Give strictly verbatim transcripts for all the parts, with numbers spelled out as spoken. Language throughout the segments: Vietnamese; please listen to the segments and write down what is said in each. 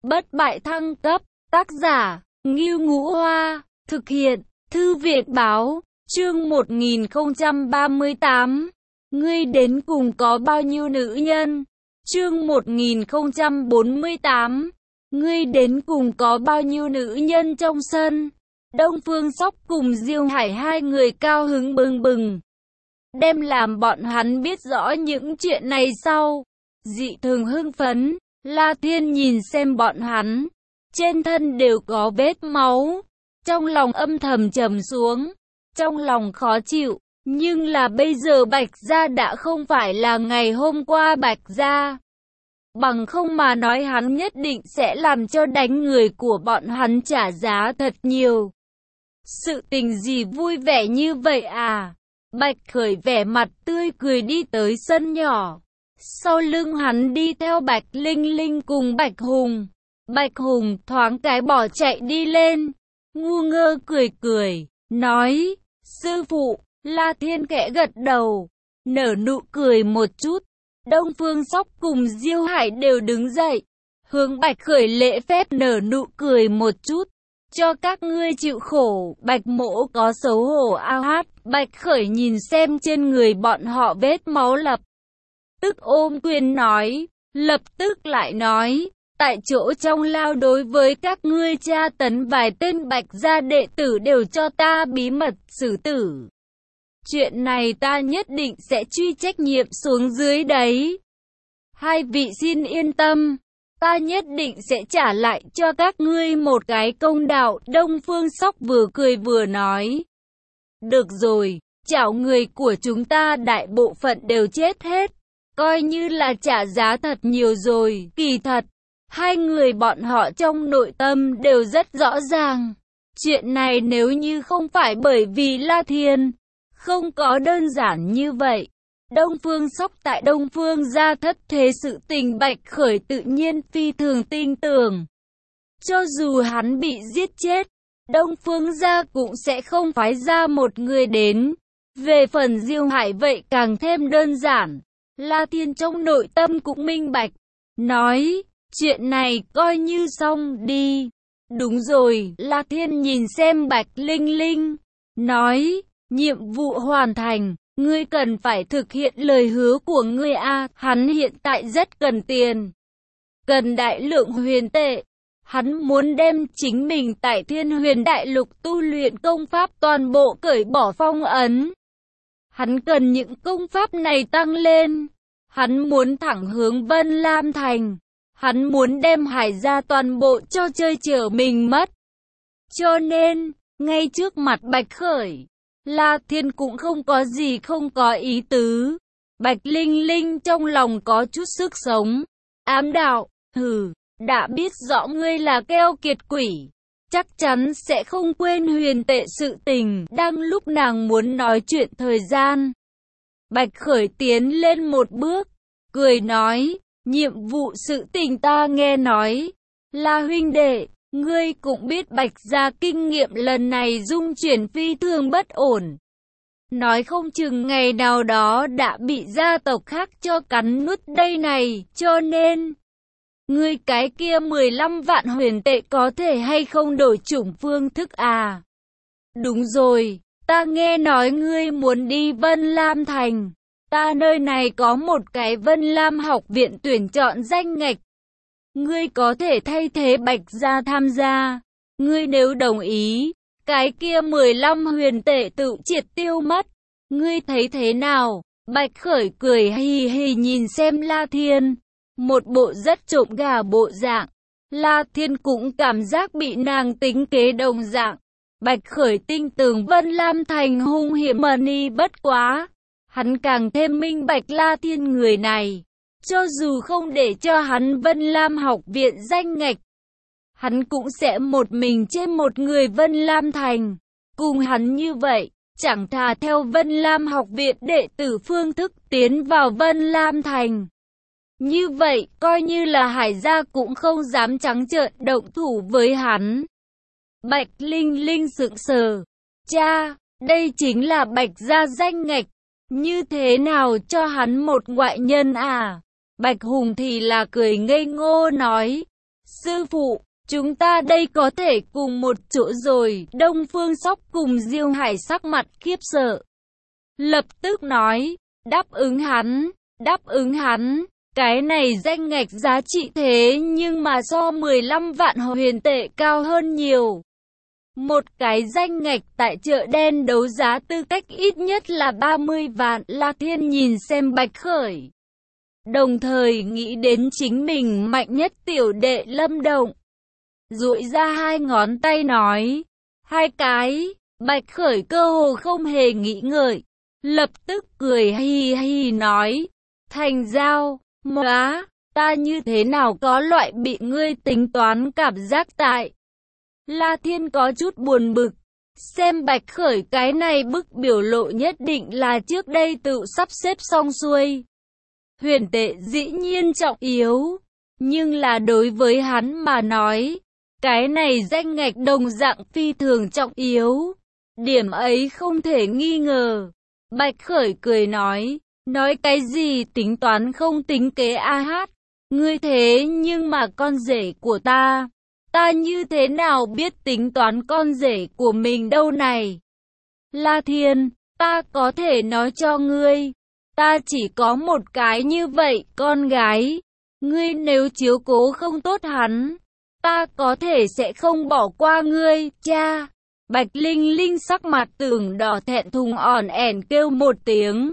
Bất bại thăng cấp, tác giả, Ngưu Ngũ Hoa, thực hiện, Thư viện báo, chương một nghìn không trăm ba mươi tám. Ngươi đến cùng có bao nhiêu nữ nhân? Chương một nghìn không trăm bốn mươi tám. Ngươi đến cùng có bao nhiêu nữ nhân trong sân? Đông Phương Sóc cùng Diêu Hải hai người cao hứng bừng bừng. Đem làm bọn hắn biết rõ những chuyện này sau. Dị thường hưng phấn, La Thiên nhìn xem bọn hắn. Trên thân đều có vết máu. Trong lòng âm thầm trầm xuống. Trong lòng khó chịu. Nhưng là bây giờ Bạch Gia đã không phải là ngày hôm qua Bạch Gia. Bằng không mà nói hắn nhất định sẽ làm cho đánh người của bọn hắn trả giá thật nhiều. Sự tình gì vui vẻ như vậy à? Bạch Khởi vẻ mặt tươi cười đi tới sân nhỏ. Sau lưng hắn đi theo Bạch Linh Linh cùng Bạch Hùng. Bạch Hùng thoáng cái bỏ chạy đi lên. Ngu ngơ cười cười, nói, sư phụ. La Thiên khẽ gật đầu, nở nụ cười một chút. Đông Phương Sóc cùng Diêu Hải đều đứng dậy, hướng Bạch Khởi lễ phép nở nụ cười một chút. Cho các ngươi chịu khổ, Bạch Mỗ có xấu hổ ao hát. Bạch Khởi nhìn xem trên người bọn họ vết máu, lập tức ôm quyền nói, lập tức lại nói, tại chỗ trong lao đối với các ngươi tra tấn vài tên Bạch Gia đệ tử đều cho ta bí mật xử tử. Chuyện này ta nhất định sẽ truy trách nhiệm xuống dưới đấy. Hai vị xin yên tâm, ta nhất định sẽ trả lại cho các ngươi một cái công đạo. Đông Phương Sóc vừa cười vừa nói. Được rồi, chảo người của chúng ta đại bộ phận đều chết hết. Coi như là trả giá thật nhiều rồi. Kỳ thật, hai người bọn họ trong nội tâm đều rất rõ ràng. Chuyện này nếu như không phải bởi vì La Thiên, không có đơn giản như vậy. Đông Phương Sóc tại Đông Phương gia thất thế sự tình Bạch Khởi tự nhiên phi thường tin tưởng. Cho dù hắn bị giết chết, Đông Phương gia cũng sẽ không phái ra một người đến. Về phần Diêu Hải vậy càng thêm đơn giản. La Thiên trong nội tâm cũng minh bạch, nói, chuyện này coi như xong đi. Đúng rồi, La Thiên nhìn xem Bạch Linh Linh, nói, nhiệm vụ hoàn thành, ngươi cần phải thực hiện lời hứa của ngươi a. Hắn hiện tại rất cần tiền, cần đại lượng huyền tệ. Hắn muốn đem chính mình tại Thiên Huyền Đại Lục tu luyện công pháp toàn bộ cởi bỏ phong ấn. Hắn cần những công pháp này tăng lên. Hắn muốn thẳng hướng Vân Lam Thành. Hắn muốn đem Hải Gia toàn bộ cho chơi chở mình mất. Cho nên, ngay trước mặt Bạch Khởi, La Thiên cũng không có gì không có ý tứ. Bạch Linh Linh trong lòng có chút sức sống. Ám đạo, hừ, đã biết rõ ngươi là keo kiệt quỷ, chắc chắn sẽ không quên huyền tệ sự tình. Đang lúc nàng muốn nói chuyện thời gian, Bạch Khởi tiến lên một bước, cười nói, nhiệm vụ sự tình ta nghe nói. La huynh đệ, ngươi cũng biết Bạch Gia kinh nghiệm lần này dung chuyển phi thường bất ổn. Nói không chừng ngày nào đó đã bị gia tộc khác cho cắn nuốt đây này, cho nên ngươi cái kia mười lăm vạn huyền tệ có thể hay không đổi chủng phương thức à? Đúng rồi, ta nghe nói ngươi muốn đi Vân Lam Thành. Ta nơi này có một cái Vân Lam học viện tuyển chọn danh ngạch. Ngươi có thể thay thế Bạch Gia tham gia. Ngươi nếu đồng ý, cái kia mười lăm huyền tệ tự triệt tiêu mất. Ngươi thấy thế nào? Bạch Khởi cười hì hì nhìn xem La Thiên. Một bộ rất trộm gà bộ dạng. La Thiên cũng cảm giác bị nàng tính kế đồng dạng. Bạch Khởi tinh tường Vân Lam Thành hung hiểm mani bất quá. Hắn càng thêm minh bạch La Thiên người này. Cho dù không để cho hắn Vân Lam học viện danh ngạch, hắn cũng sẽ một mình trên một người Vân Lam Thành. Cùng hắn như vậy, chẳng thà theo Vân Lam học viện đệ tử phương thức tiến vào Vân Lam Thành. Như vậy, coi như là Hải Gia cũng không dám trắng trợn động thủ với hắn. Bạch Linh Linh sững sờ. Cha, đây chính là Bạch Gia danh ngạch. Như thế nào cho hắn một ngoại nhân à? Bạch Hùng thì là cười ngây ngô nói. Sư phụ, chúng ta đây có thể cùng một chỗ rồi. Đông Phương Sóc cùng Diêu Hải sắc mặt khiếp sợ. Lập tức nói, đáp ứng hắn, đáp ứng hắn. Cái này danh ngạch giá trị thế nhưng mà so mười lăm vạn huyền tệ cao hơn nhiều. Một cái danh ngạch tại chợ đen đấu giá tư cách ít nhất là ba mươi vạn. La Thiên nhìn xem Bạch Khởi, đồng thời nghĩ đến chính mình mạnh nhất tiểu đệ Lâm Động. Duỗi ra hai ngón tay nói, hai cái. Bạch Khởi cơ hồ không hề nghĩ ngợi, lập tức cười hi hi nói, thành giao. Móa, ta như thế nào có loại bị ngươi tính toán cảm giác tại. La Thiên có chút buồn bực, xem Bạch Khởi cái này bức biểu lộ nhất định là trước đây tự sắp xếp xong xuôi. Huyền tệ dĩ nhiên trọng yếu, nhưng là đối với hắn mà nói, cái này danh ngạch đồng dạng phi thường trọng yếu. Điểm ấy không thể nghi ngờ. Bạch Khởi cười nói, nói cái gì tính toán không tính kế a hát, ngươi thế nhưng mà con rể của ta, ta như thế nào biết tính toán con rể của mình đâu này. La Thiên, ta có thể nói cho ngươi, ta chỉ có một cái như vậy con gái, ngươi nếu chiếu cố không tốt hắn, ta có thể sẽ không bỏ qua ngươi, cha. Bạch Linh Linh sắc mặt tưởng đỏ thẹn thùng ỏn ẻn kêu một tiếng,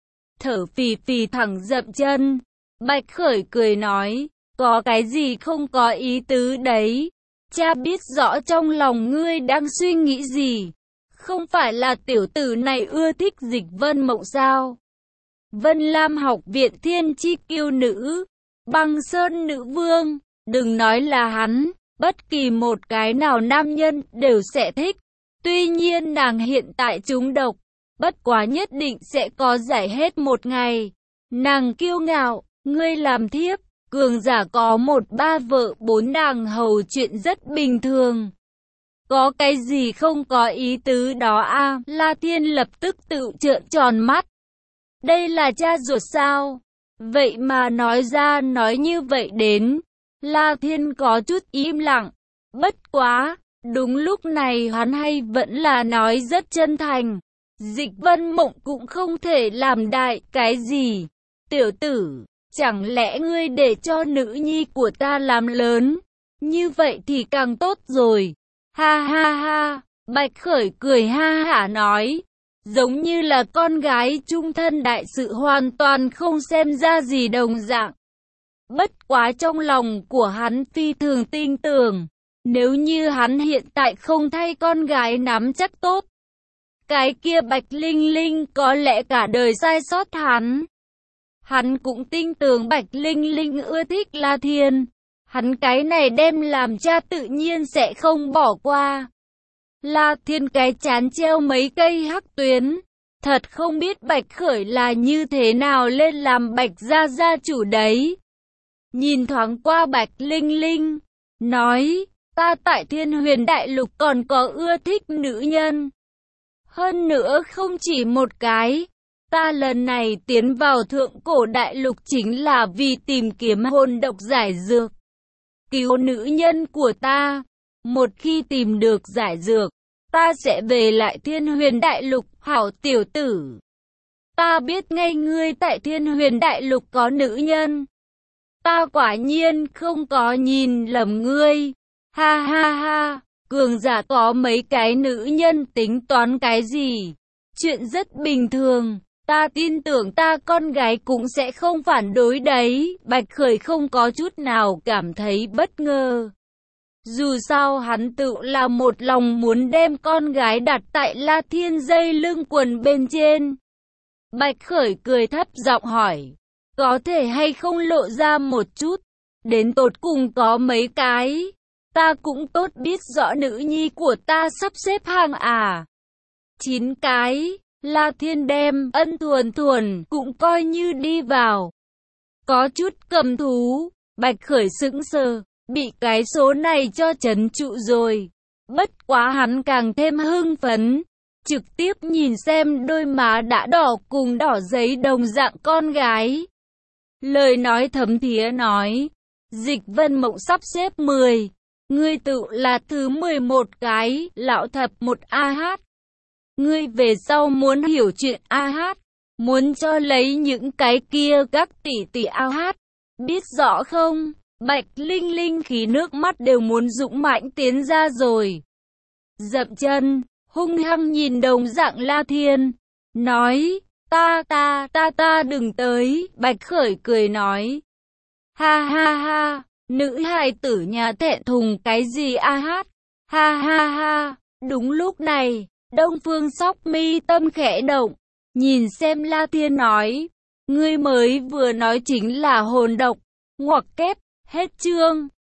thở phì phì thẳng dậm chân. Bạch Khởi cười nói, có cái gì không có ý tứ đấy, cha biết rõ trong lòng ngươi đang suy nghĩ gì, không phải là tiểu tử này ưa thích Dịch Vân Mộng sao? Vân Lam học viện thiên chi kiêu nữ, Băng Sơn nữ vương, đừng nói là hắn, bất kỳ một cái nào nam nhân đều sẽ thích. Tuy nhiên nàng hiện tại trúng độc, bất quá nhất định sẽ có giải hết một ngày. Nàng kiêu ngạo, ngươi làm thiếp, cường giả có một ba vợ bốn nàng hầu chuyện rất bình thường. Có cái gì không có ý tứ đó a? La Thiên lập tức tự trợn tròn mắt. Đây là cha ruột sao? Vậy mà nói ra nói như vậy đến. La Thiên có chút im lặng. Bất quá, đúng lúc này hắn hay vẫn là nói rất chân thành. Dịch Vân Mộng cũng không thể làm đại cái gì. Tiểu tử, chẳng lẽ ngươi để cho nữ nhi của ta làm lớn? Như vậy thì càng tốt rồi. Ha ha ha, Bạch Khởi cười ha hả nói. Giống như là con gái trung thân đại sự hoàn toàn không xem ra gì đồng dạng. Bất quá trong lòng của hắn phi thường tin tưởng. Nếu như hắn hiện tại không thay con gái nắm chắc tốt, cái kia Bạch Linh Linh có lẽ cả đời sai sót hắn. Hắn cũng tin tưởng Bạch Linh Linh ưa thích La Thiên. Hắn cái này đem làm cha tự nhiên sẽ không bỏ qua. La Thiên cái chán treo mấy cây hắc tuyến. Thật không biết Bạch Khởi là như thế nào lên làm Bạch gia gia chủ đấy. Nhìn thoáng qua Bạch Linh Linh, nói, ta tại Thiên Huyền Đại Lục còn có ưa thích nữ nhân. Hơn nữa không chỉ một cái, ta lần này tiến vào Thượng Cổ Đại Lục chính là vì tìm kiếm hồn độc giải dược. Cứu nữ nhân của ta, một khi tìm được giải dược, ta sẽ về lại Thiên Huyền Đại Lục, hảo tiểu tử. Ta biết ngay ngươi tại Thiên Huyền Đại Lục có nữ nhân. Ta quả nhiên không có nhìn lầm ngươi. Ha ha ha, cường giả có mấy cái nữ nhân tính toán cái gì? Chuyện rất bình thường, ta tin tưởng ta con gái cũng sẽ không phản đối đấy. Bạch Khởi không có chút nào cảm thấy bất ngờ. Dù sao hắn tự là một lòng muốn đem con gái đặt tại La Thiên dây lưng quần bên trên. Bạch Khởi cười thấp giọng hỏi, có thể hay không lộ ra một chút, đến tột cùng có mấy cái? Ta cũng tốt biết rõ nữ nhi của ta sắp xếp hàng à. Chín cái, La Thiên đem ân thuần thuần cũng coi như đi vào. Có chút cầm thú, Bạch Khởi sững sờ, bị cái số này cho trấn trụ rồi. Bất quá hắn càng thêm hưng phấn, trực tiếp nhìn xem đôi má đã đỏ cùng đỏ giấy đồng dạng con gái. Lời nói thấm thía nói, Dịch Vân Mộng sắp xếp mười. Ngươi tự là thứ mười một cái, lão thập một a hát. Ngươi về sau muốn hiểu chuyện a hát, muốn cho lấy những cái kia các tỷ tỷ a hát, biết rõ không? Bạch Linh Linh khí nước mắt đều muốn dũng mãnh tiến ra rồi. Dậm chân, hung hăng nhìn đồng dạng La Thiên, nói, ta ta ta ta đừng tới. Bạch Khởi cười nói, ha ha ha, nữ hài tử nhà thẹn thùng cái gì a hát, ha ha ha. Đúng lúc này, Đông Phương Sóc mi tâm khẽ động, nhìn xem La Thiên nói, ngươi mới vừa nói chính là hồn độc, ngoặc kép, hết chương.